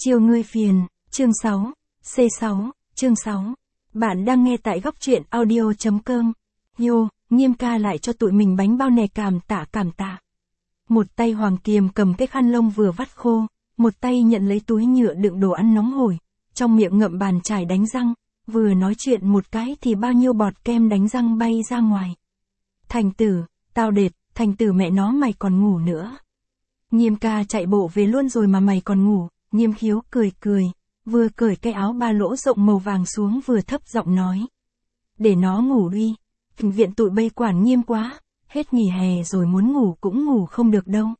Chiều ngươi phiền, chương 6, C6, chương 6. Bạn đang nghe tại góc truyện audio.com. Yo, Nghiêm ca lại cho tụi mình bánh bao nè, cảm tạ. Một tay Hoàng Kiềm cầm cái khăn lông vừa vắt khô, một tay nhận lấy túi nhựa đựng đồ ăn nóng hổi, trong miệng ngậm bàn chải đánh răng, vừa nói chuyện một cái thì bao nhiêu bọt kem đánh răng bay ra ngoài. Thành tử, tao đệt, Thành tử mẹ nó mày còn ngủ nữa. Nghiêm ca chạy bộ về luôn rồi mà mày còn ngủ. Nghiêm Khiếu cười, vừa cởi cái áo ba lỗ rộng màu vàng xuống vừa thấp giọng nói. Để nó ngủ đi, viện tụi bây quản nghiêm quá, hết nghỉ hè rồi muốn ngủ cũng ngủ không được đâu.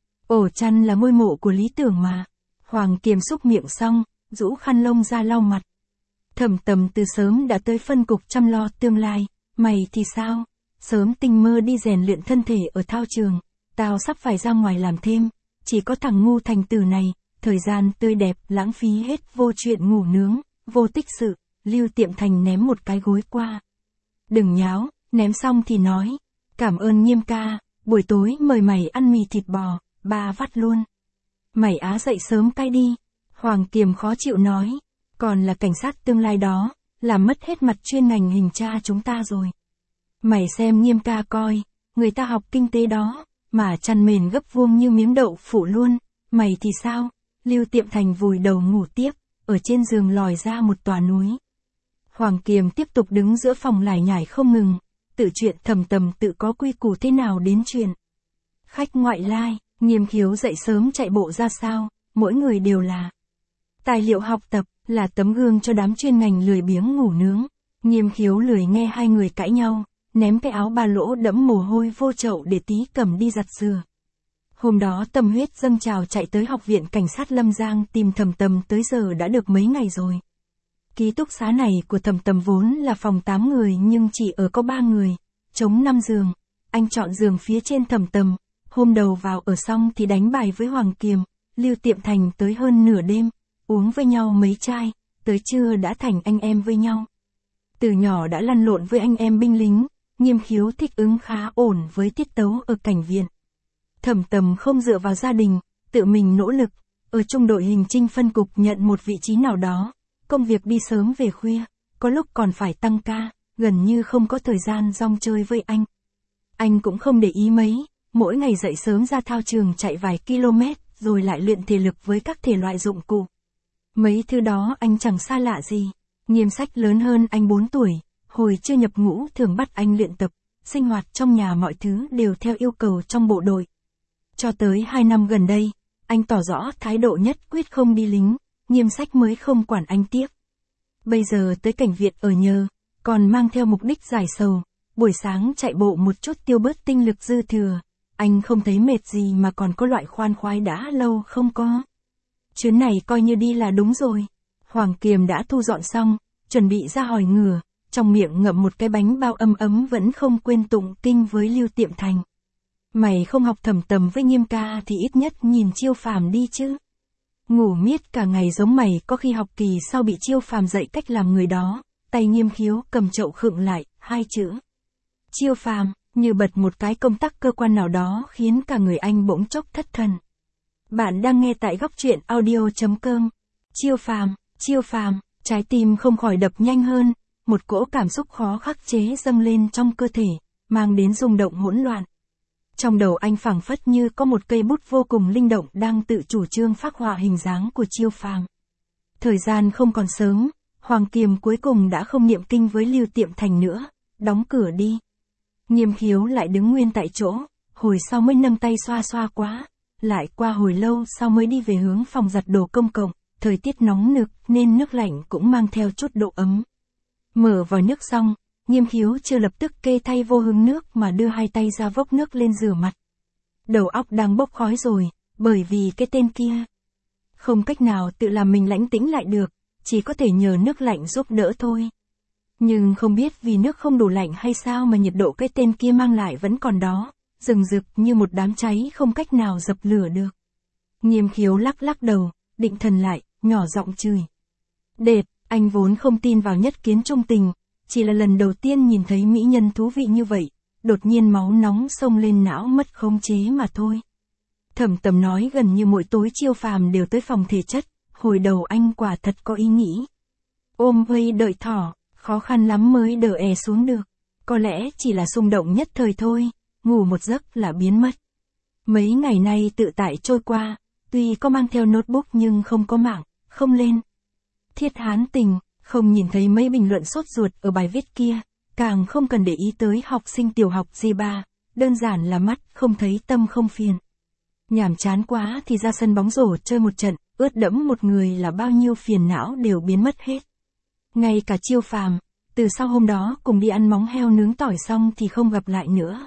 Ổ chăn là ngôi mộ của lý tưởng mà. Hoàng Kiềm xúc miệng xong, rũ khăn lông ra lau mặt. Thẩm Tầm từ sớm đã tới phân cục chăm lo tương lai, mày thì sao? Sớm tinh mơ đi rèn luyện thân thể ở thao trường, tao sắp phải ra ngoài làm thêm, chỉ có thằng ngu Thành tử này. Thời gian tươi đẹp lãng phí hết vô chuyện ngủ nướng, vô tích sự. Lưu Tiệm Thành ném một cái gối qua. Đừng nháo, ném xong thì nói. Cảm ơn Nghiêm ca, buổi tối mời mày ăn mì thịt bò, ba vắt luôn. Mày á dậy sớm cay đi. Hoàng Kiềm khó chịu nói. Còn là cảnh sát tương lai đó, làm mất hết mặt chuyên ngành hình tra chúng ta rồi. Mày xem Nghiêm ca coi, người ta học kinh tế đó, mà chăn mền gấp vuông như miếng đậu phụ luôn. Mày thì sao? Lưu Tiệm Thành vùi đầu ngủ tiếp, ở trên giường lòi ra một tòa núi. Hoàng Kiềm tiếp tục đứng giữa phòng lải nhải không ngừng, tự chuyện Thầm Tầm tự có quy củ thế nào đến chuyện. Khách ngoại lai, Nghiêm Khiếu dậy sớm chạy bộ ra sao, mỗi người đều là tài liệu học tập, là tấm gương cho đám chuyên ngành lười biếng ngủ nướng. Nghiêm Khiếu lười nghe hai người cãi nhau, ném cái áo ba lỗ đẫm mồ hôi vô chậu để tí cầm đi giặt rửa. Hôm đó tâm huyết dâng trào chạy tới học viện cảnh sát Lâm Giang tìm Thầm Tầm tới giờ đã được mấy ngày rồi. Ký túc xá này của Thầm Tầm vốn là phòng 8 người nhưng chỉ ở có 3 người, trống 5 giường. Anh chọn giường phía trên Thầm Tầm, hôm đầu vào ở xong thì đánh bài với Hoàng Kiềm, Lưu Tiệm Thành tới hơn nửa đêm, uống với nhau mấy chai, tới trưa đã thành anh em với nhau. Từ nhỏ đã lăn lộn với anh em binh lính, Nghiêm Khiếu thích ứng khá ổn với tiết tấu ở cảnh viện. Thầm Tầm không dựa vào gia đình, tự mình nỗ lực, ở trung đội hình chinh phân cục nhận một vị trí nào đó, công việc đi sớm về khuya, có lúc còn phải tăng ca, gần như không có thời gian rong chơi với anh. Anh cũng không để ý mấy, mỗi ngày dậy sớm ra thao trường chạy vài km, rồi lại luyện thể lực với các thể loại dụng cụ. Mấy thứ đó anh chẳng xa lạ gì. Nghiêm Sách lớn hơn anh 4 tuổi, hồi chưa nhập ngũ thường bắt anh luyện tập, sinh hoạt trong nhà mọi thứ đều theo yêu cầu trong bộ đội. Cho tới 2 năm gần đây, anh tỏ rõ thái độ nhất quyết không đi lính, Nghiêm Sách mới không quản anh tiếp. Bây giờ tới cảnh viện ở nhờ, còn mang theo mục đích giải sầu, buổi sáng chạy bộ một chút tiêu bớt tinh lực dư thừa, anh không thấy mệt gì mà còn có loại khoan khoái đã lâu không có. Chuyến này coi như đi là đúng rồi. Hoàng Kiềm đã thu dọn xong, chuẩn bị ra hỏi ngửa, trong miệng ngậm một cái bánh bao ấm ấm vẫn không quên tụng kinh với Lưu Tiệm Thành. Mày không học Thầm Tầm với Nghiêm ca thì ít nhất nhìn Chiêu Phàm đi chứ. Ngủ miết cả ngày giống mày, có khi học kỳ sau bị Chiêu Phàm dạy cách làm người đó. Tay Nghiêm Khiếu cầm chậu khựng lại, 2 chữ. Chiêu Phàm, như bật một cái công tắc cơ quan nào đó khiến cả người anh bỗng chốc thất thần. Bạn đang nghe tại góc truyện audio.com. Chiêu Phàm, trái tim không khỏi đập nhanh hơn, một cỗ cảm xúc khó khắc chế dâng lên trong cơ thể, mang đến rung động hỗn loạn. Trong đầu anh phảng phất như có một cây bút vô cùng linh động đang tự chủ trương phác họa hình dáng của Chiêu Phàm. Thời gian không còn sớm, Hoàng Kiềm cuối cùng đã không niệm kinh với Lưu Tiệm Thành nữa, đóng cửa đi. Nghiêm Khiếu lại đứng nguyên tại chỗ, hồi sau mới nâng tay xoa xoa quá, lại qua hồi lâu sau mới đi về hướng phòng giặt đồ công cộng, thời tiết nóng nực nên nước lạnh cũng mang theo chút độ ấm. Mở vòi nước xong, Nghiêm Khiếu chưa lập tức kê thay vô hứng nước mà đưa 2 tay ra vốc nước lên rửa mặt. Đầu óc đang bốc khói rồi, bởi vì cái tên kia. Không cách nào tự làm mình lãnh tĩnh lại được, chỉ có thể nhờ nước lạnh giúp đỡ thôi. Nhưng không biết vì nước không đủ lạnh hay sao mà nhiệt độ cái tên kia mang lại vẫn còn đó, rừng rực như một đám cháy không cách nào dập lửa được. Nghiêm Khiếu lắc đầu, định thần lại, nhỏ giọng chửi. Đệt, anh vốn không tin vào nhất kiến trung tình, chỉ là lần đầu tiên nhìn thấy mỹ nhân thú vị như vậy, đột nhiên máu nóng xông lên não mất khống chế mà thôi. Thầm Tầm nói gần như mỗi tối Chiêu Phàm đều tới phòng thể chất, hồi đầu anh quả thật có ý nghĩ. Ôm vây đợi thỏ, khó khăn lắm mới đỡ è xuống được. Có lẽ chỉ là xung động nhất thời thôi, ngủ một giấc là biến mất. Mấy ngày nay tự tại trôi qua, tuy có mang theo notebook nhưng không có mạng, không lên. Thiết hán tình, không nhìn thấy mấy bình luận sốt ruột ở bài viết kia, càng không cần để ý tới học sinh tiểu học G3, đơn giản là mắt không thấy tâm không phiền. Nhàm chán quá thì ra sân bóng rổ chơi một trận, ướt đẫm một người là bao nhiêu phiền não đều biến mất hết. Ngay cả Chiêu Phàm, từ sau hôm đó cùng đi ăn móng heo nướng tỏi xong thì không gặp lại nữa.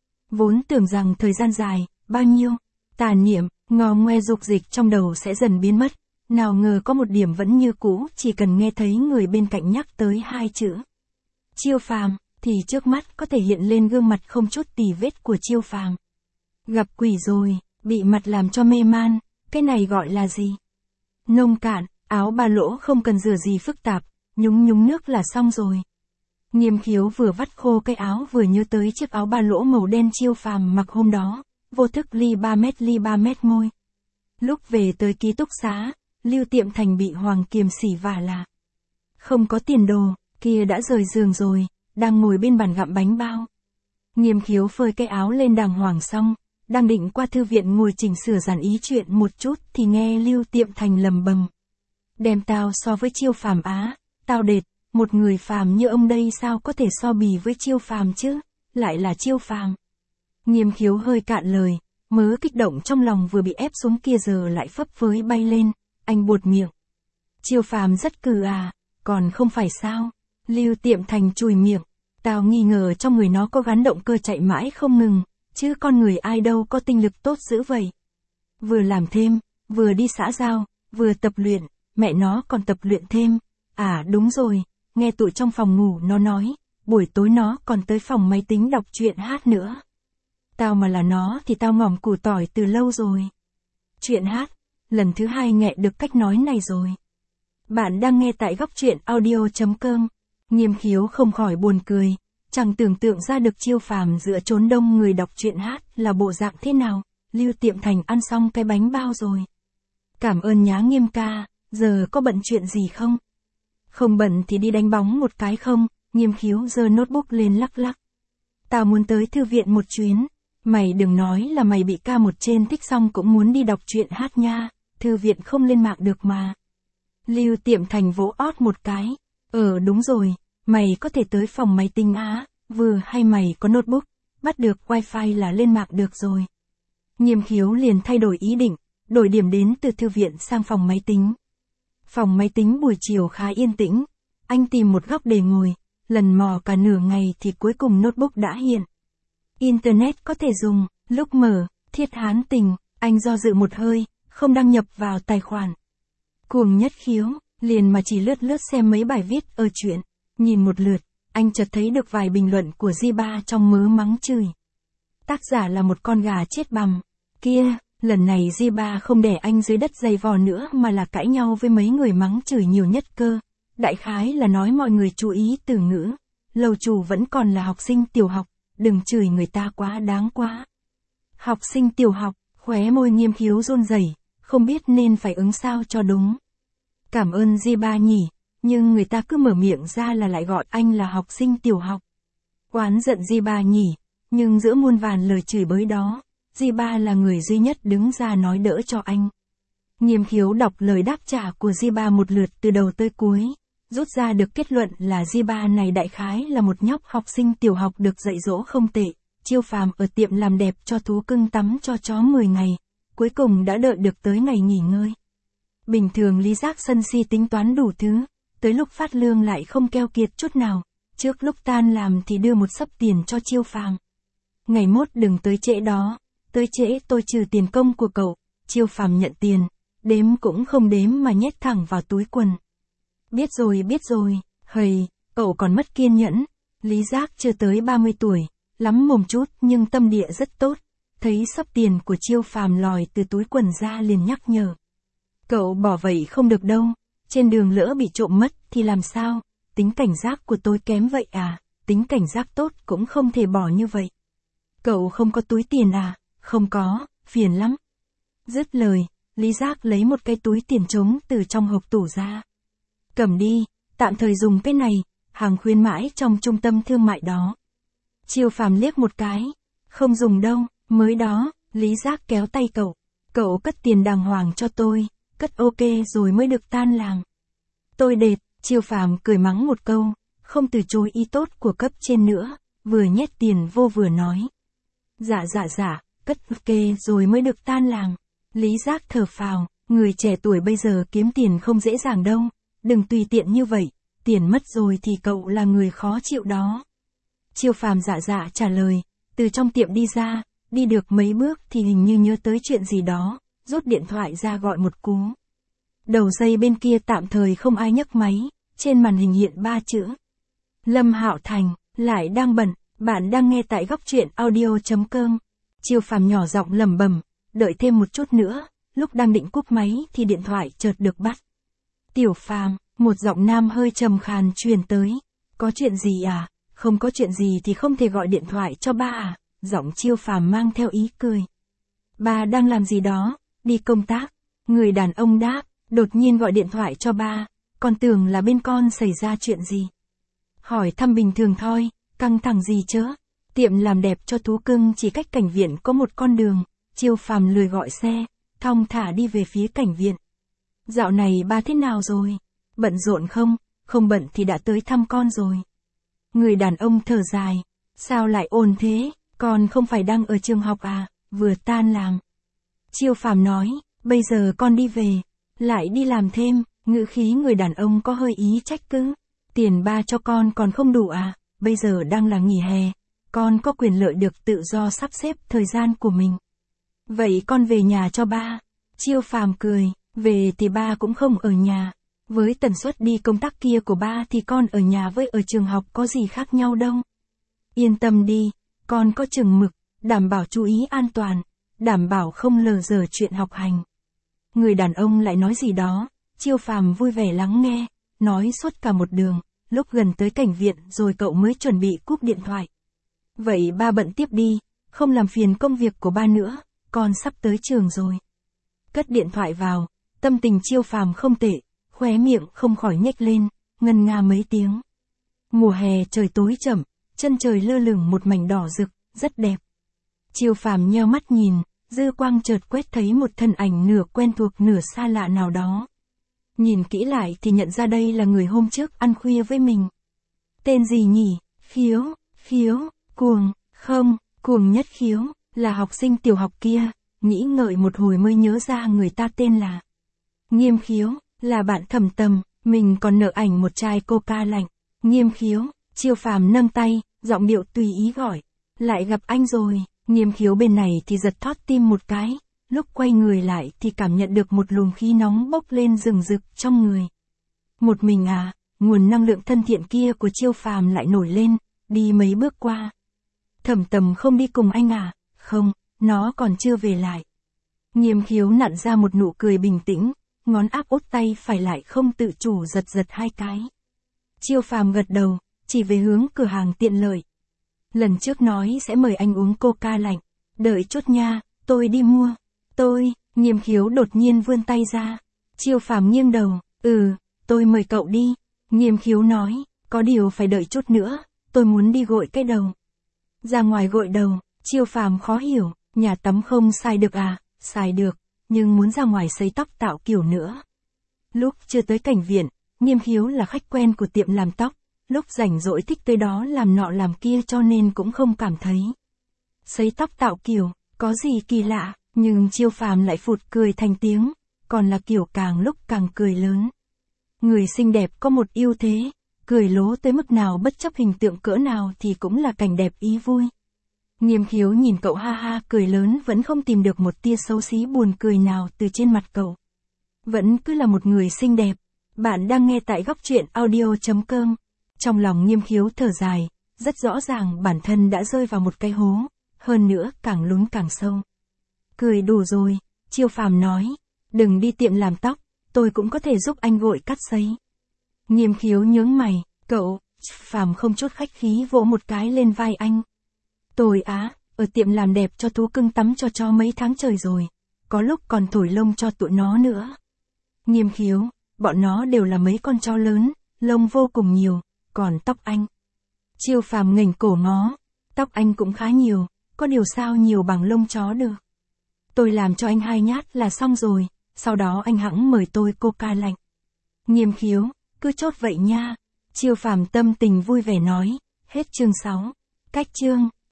Vốn tưởng rằng thời gian dài, bao nhiêu, tà niệm, ngò ngoe dục dịch trong đầu sẽ dần biến mất, nào ngờ có một điểm vẫn như cũ, chỉ cần nghe thấy người bên cạnh nhắc tới hai chữ Chiêu Phàm, thì trước mắt có thể hiện lên gương mặt không chút tì vết của Chiêu Phàm. Gặp quỷ rồi, bị mặt làm cho mê man, cái này gọi là gì? Nông cạn, áo ba lỗ không cần rửa gì phức tạp, nhúng nhúng nước là xong rồi. Nghiêm Khiếu vừa vắt khô cái áo vừa nhớ tới chiếc áo ba lỗ màu đen Chiêu Phàm mặc hôm đó, vô thức ly 3 mét môi. Lúc về tới ký túc xá, Lưu Tiệm Thành bị Hoàng Kiềm sỉ vả là không có tiền đồ, kia đã rời giường rồi, đang ngồi bên bàn gặm bánh bao. Nghiêm Khiếu phơi cái áo lên đàng hoàng xong, đang định qua thư viện ngồi chỉnh sửa dàn ý chuyện một chút thì nghe Lưu Tiệm Thành lầm bầm. Đem tao so với Chiêu Phàm á, tao đệt, một người phàm như ông đây sao có thể so bì với Chiêu Phàm chứ, lại là Chiêu Phàm. Nghiêm Khiếu hơi cạn lời, mớ kích động trong lòng vừa bị ép xuống kia giờ lại phấp phới bay lên, anh buột miệng. Chiêu Phàm rất cừ à, còn không phải sao? Lưu Tiệm Thành chùi miệng, tao nghi ngờ trong người nó có gắn động cơ chạy mãi không ngừng, chứ con người ai đâu có tinh lực tốt dữ vậy. Vừa làm thêm, vừa đi xã giao, vừa tập luyện, mẹ nó còn tập luyện thêm. À đúng rồi, nghe tụi trong phòng ngủ nó nói, buổi tối nó còn tới phòng máy tính đọc truyện hát nữa. Tao mà là nó thì tao ngỏm củ tỏi từ lâu rồi. Truyện hát, lần thứ 2 nghe được cách nói này rồi. Bạn đang nghe tại góc truyện audio.com. Nghiêm Khiếu không khỏi buồn cười, chẳng tưởng tượng ra được Chiêu Phàm giữa chốn đông người đọc truyện hát là bộ dạng thế nào. Lưu Tiệm Thành ăn xong cái bánh bao rồi. Cảm ơn nhá Nghiêm ca, giờ có bận chuyện gì không? Không bận thì đi đánh bóng một cái không? Nghiêm Khiếu giơ notebook lên lắc lắc. Tao muốn tới thư viện một chuyến. Mày đừng nói là mày bị ca một trên thích xong cũng muốn đi đọc truyện hát nha, thư viện không lên mạng được mà. Lưu Tiệm Thành vỗ ót một cái. Đúng rồi, mày có thể tới phòng máy tính á, vừa hay mày có notebook, bắt được wifi là lên mạng được rồi. Nghiêm Khiếu liền thay đổi ý định, đổi điểm đến từ thư viện sang phòng máy tính. Phòng máy tính buổi chiều khá yên tĩnh, anh tìm một góc để ngồi, lần mò cả nửa ngày thì cuối cùng notebook đã hiện. Internet có thể dùng, lúc mở, Thiết hán tình, anh do dự một hơi, không đăng nhập vào tài khoản. Cuồng nhất Khiếu, liền mà chỉ lướt lướt xem mấy bài viết ở truyện, nhìn một lượt, anh chợt thấy được vài bình luận của G3 trong mớ mắng chửi. Tác giả là một con gà chết bằm, kia, lần này G3 không để anh dưới đất giày vò nữa mà là cãi nhau với mấy người mắng chửi nhiều nhất cơ, đại khái là nói mọi người chú ý từ ngữ, lầu chủ vẫn còn là học sinh tiểu học, đừng chửi người ta quá đáng quá. Học sinh tiểu học, khóe môi Nghiêm Khiếu run rẩy, không biết nên phải ứng sao cho đúng. Cảm ơn G3 nhỉ, nhưng người ta cứ mở miệng ra là lại gọi anh là học sinh tiểu học. Oán giận G3 nhỉ, nhưng giữa muôn vàn lời chửi bới đó, G3 là người duy nhất đứng ra nói đỡ cho anh. Nghiêm Khiếu đọc lời đáp trả của G3 một lượt từ đầu tới cuối, rút ra được kết luận là G3 này đại khái là một nhóc học sinh tiểu học được dạy dỗ không tệ, Chiêu Phàm ở tiệm làm đẹp cho thú cưng tắm cho chó 10 ngày, cuối cùng đã đợi được tới ngày nghỉ ngơi. Bình thường Lý Giác sân si tính toán đủ thứ, tới lúc phát lương lại không keo kiệt chút nào, trước lúc tan làm thì đưa một xấp tiền cho Chiêu Phàm. Ngày mốt đừng tới trễ đó, tới trễ tôi trừ tiền công của cậu. Chiêu Phàm nhận tiền, đếm cũng không đếm mà nhét thẳng vào túi quần. Biết rồi, hầy, cậu còn mất kiên nhẫn. Lý Giác chưa tới 30 tuổi, lắm mồm chút nhưng tâm địa rất tốt, thấy xấp tiền của Chiêu Phàm lòi từ túi quần ra liền nhắc nhở. Cậu bỏ vậy không được đâu, trên đường lỡ bị trộm mất thì làm sao, tính cảnh giác của tôi kém vậy à, tính cảnh giác tốt cũng không thể bỏ như vậy. Cậu không có túi tiền à, không có, phiền lắm. Dứt lời, Lý Giác lấy một cái túi tiền trống từ trong hộp tủ ra. Cầm đi, tạm thời dùng cái này, hàng khuyến mãi trong trung tâm thương mại đó. Chiêu Phàm liếc một cái. Không dùng đâu, mới đó, Lý Giác kéo tay cậu. Cậu cất tiền đàng hoàng cho tôi, cất ok rồi mới được tan làm. Tôi đệt, Chiêu Phàm cười mắng một câu, không từ chối ý tốt của cấp trên nữa, vừa nhét tiền vô vừa nói. Dạ, cất ok rồi mới được tan làm. Lý Giác thở phào, người trẻ tuổi bây giờ kiếm tiền không dễ dàng đâu, đừng tùy tiện như vậy, tiền mất rồi thì cậu là người khó chịu đó. Chiêu Phàm dạ trả lời, từ trong tiệm đi ra, đi được mấy bước thì hình như nhớ tới chuyện gì đó, rút điện thoại ra gọi một cú. Đầu dây bên kia tạm thời không ai nhấc máy, trên màn hình hiện 3 chữ. Lâm Hạo Thành, lại đang bận, bạn đang nghe tại góc truyện audio.com. Chiêu Phàm nhỏ giọng lẩm bẩm, đợi thêm một chút nữa, lúc đang định cúp máy thì điện thoại chợt được bắt. Tiểu Phàm, một giọng nam hơi trầm khàn truyền tới. Có chuyện gì à? Không có chuyện gì thì không thể gọi điện thoại cho ba à? Giọng Chiêu Phàm mang theo ý cười. Ba đang làm gì đó? Đi công tác. Người đàn ông đáp, đột nhiên gọi điện thoại cho ba, con tưởng là bên con xảy ra chuyện gì. Hỏi thăm bình thường thôi, căng thẳng gì chớ? Tiệm làm đẹp cho thú cưng chỉ cách cảnh viện có một con đường. Chiêu Phàm lười gọi xe, thong thả đi về phía cảnh viện. Dạo này ba thế nào rồi? Bận rộn không? Không bận thì đã tới thăm con rồi. Người đàn ông thở dài. Sao lại ồn thế? Con không phải đang ở trường học à? Vừa tan làm. Chiêu Phàm nói, bây giờ con đi về, lại đi làm thêm. Ngữ khí người đàn ông có hơi ý trách cứ. Tiền ba cho con còn không đủ à? Bây giờ đang là nghỉ hè, con có quyền lợi được tự do sắp xếp thời gian của mình. Vậy con về nhà cho ba. Chiêu Phàm cười, về thì ba cũng không ở nhà. Với tần suất đi công tác kia của ba thì con ở nhà với ở trường học có gì khác nhau đâu. Yên tâm đi, con có chừng mực, đảm bảo chú ý an toàn, đảm bảo không lờ dở chuyện học hành. Người đàn ông lại nói gì đó, Chiêu Phàm vui vẻ lắng nghe, nói suốt cả một đường, lúc gần tới cảnh viện rồi cậu mới chuẩn bị cúp điện thoại. Vậy ba bận tiếp đi, không làm phiền công việc của ba nữa, con sắp tới trường rồi. Cất điện thoại vào, tâm tình Chiêu Phàm không tệ, khóe miệng không khỏi nhếch lên, ngân nga mấy tiếng. Mùa hè trời tối chậm, chân trời lơ lửng một mảnh đỏ rực, rất đẹp. Chiêu Phàm nheo mắt nhìn, dư quang chợt quét thấy một thân ảnh nửa quen thuộc nửa xa lạ nào đó. Nhìn kỹ lại thì nhận ra đây là người hôm trước ăn khuya với mình. Tên gì nhỉ? Khiếu, Cuồng, không, Cuồng Nhất Khiếu, là học sinh tiểu học kia, nghĩ ngợi một hồi mới nhớ ra người ta tên là Nghiêm Khiếu, là bạn Thẩm Tầm, mình còn nợ ảnh một chai coca lạnh. Nghiêm Khiếu, Chiêu Phàm nâng tay, giọng điệu tùy ý gọi, lại gặp anh rồi. Nghiêm Khiếu bên này thì giật thót tim một cái, lúc quay người lại thì cảm nhận được một luồng khí nóng bốc lên rừng rực trong người. Một mình à? Nguồn năng lượng thân thiện kia của Chiêu Phàm lại nổi lên, đi mấy bước qua. Thẩm Tầm không đi cùng anh à? Không, nó còn chưa về lại. Nghiêm Khiếu nặn ra một nụ cười bình tĩnh, ngón áp út tay phải lại không tự chủ giật hai cái. Chiêu Phàm gật đầu, chỉ về hướng cửa hàng tiện lợi. Lần trước nói sẽ mời anh uống coca lạnh, đợi chút nha, tôi đi mua. Nghiêm Khiếu đột nhiên vươn tay ra. Chiêu Phàm nghiêng đầu, tôi mời cậu đi. Nghiêm Khiếu nói, có điều phải đợi chút nữa, tôi muốn đi gội cái đầu. Ra ngoài gội đầu, Chiêu Phàm khó hiểu, nhà tắm không xài được à? Xài được, nhưng muốn ra ngoài sấy tóc tạo kiểu nữa. Lúc chưa tới cảnh viện, Nghiêm Khiếu là khách quen của tiệm làm tóc, lúc rảnh rỗi thích tới đó làm nọ làm kia cho nên cũng không cảm thấy. Sấy tóc tạo kiểu, có gì kỳ lạ, nhưng Chiêu Phàm lại phụt cười thành tiếng, còn là kiểu càng lúc càng cười lớn. Người xinh đẹp có một ưu thế, cười lố tới mức nào bất chấp hình tượng cỡ nào thì cũng là cảnh đẹp ý vui. Nghiêm Khiếu nhìn cậu ha ha cười lớn vẫn không tìm được một tia xấu xí buồn cười nào từ trên mặt cậu. Vẫn cứ là một người xinh đẹp. Bạn đang nghe tại góc truyện audio.com. Trong lòng Nghiêm Khiếu thở dài, rất rõ ràng bản thân đã rơi vào một cái hố, hơn nữa càng lún càng sâu. Cười đủ rồi, Chiêu Phàm nói, đừng đi tiệm làm tóc, tôi cũng có thể giúp anh gội cắt sấy. Nghiêm Khiếu nhướng mày, cậu, Phàm không chút khách khí vỗ một cái lên vai anh. Tôi ở tiệm làm đẹp cho thú cưng tắm cho mấy tháng trời rồi, có lúc còn thổi lông cho tụi nó nữa. Nghiêm Khiếu, bọn nó đều là mấy con chó lớn, lông vô cùng nhiều, còn tóc anh. Chiêu Phàm nghềnh cổ ngó, tóc anh cũng khá nhiều, có điều sao nhiều bằng lông chó được. Tôi làm cho anh 2 nhát là xong rồi, sau đó anh hẵng mời tôi coca lạnh. Nghiêm Khiếu, cứ chốt vậy nha. Chiêu Phàm tâm tình vui vẻ nói, hết chương 6. Cách chương